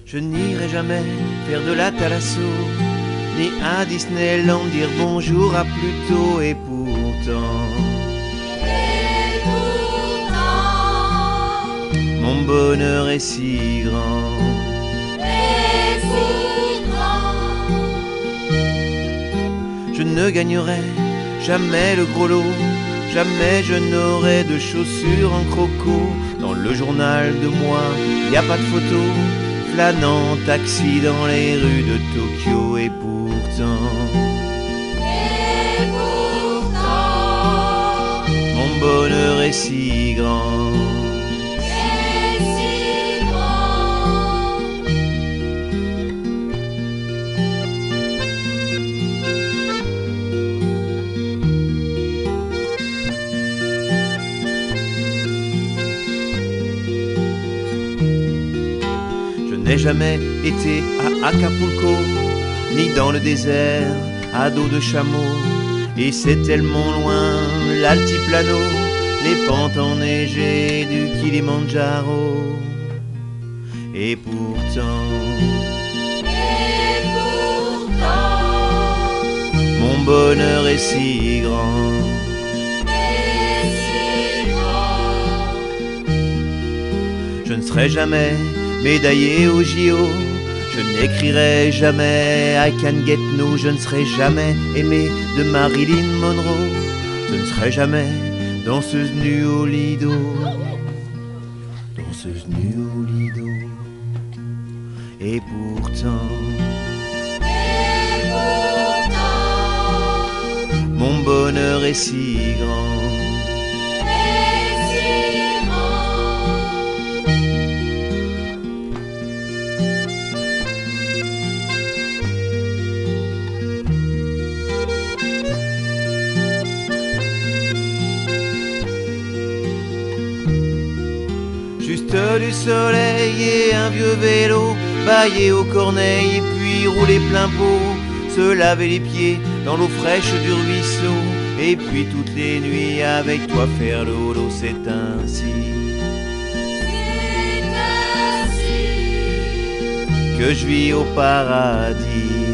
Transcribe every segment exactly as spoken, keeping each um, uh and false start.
Je n'irai jamais faire de la thalasso, ni à Disneyland dire bonjour à Pluto. Et pourtant, Et pourtant, mon bonheur est si grand. et si grand, Je ne gagnerai jamais le gros lot, jamais je n'aurai de chaussures en croco. Dans le journal de moi, y a pas de photo, flânant taxi dans les rues de Tokyo. Et pourtant, et pourtant, mon bonheur est si grand. et si grand. Je n'ai jamais été à Acapulco, ni dans le désert à dos de chameau. Et c'est tellement loin l'altiplano, les pentes enneigées du Kilimandjaro. Et pourtant, Et pourtant, mon bonheur est si grand. et si grand, Je ne serai jamais médaillé au J O, je n'écrirai jamais I Can Get No, je ne serai jamais aimé de Marilyn Monroe, je ne serai jamais danseuse nue au lido, danseuse nue au lido. Et pourtant, et pourtant, mon bonheur est si grand. et si grand. Juste du soleil et un vieux vélo, baillé aux corneilles et puis rouler plein pot, se laver les pieds dans l'eau fraîche du ruisseau, et puis toutes les nuits avec toi faire le holo. C'est ainsi C'est ainsi, que je vis au paradis.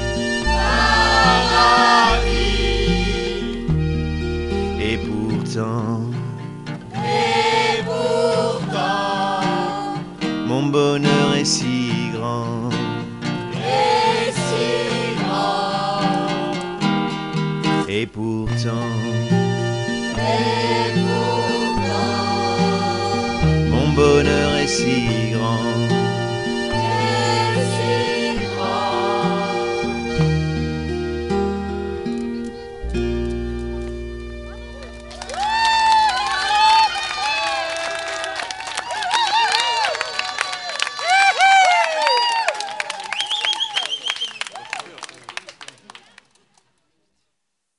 paradis, Et pourtant, et pourtant, mon bonheur est si grand. et si grand, Et pourtant, et pourtant, mon bonheur est si grand.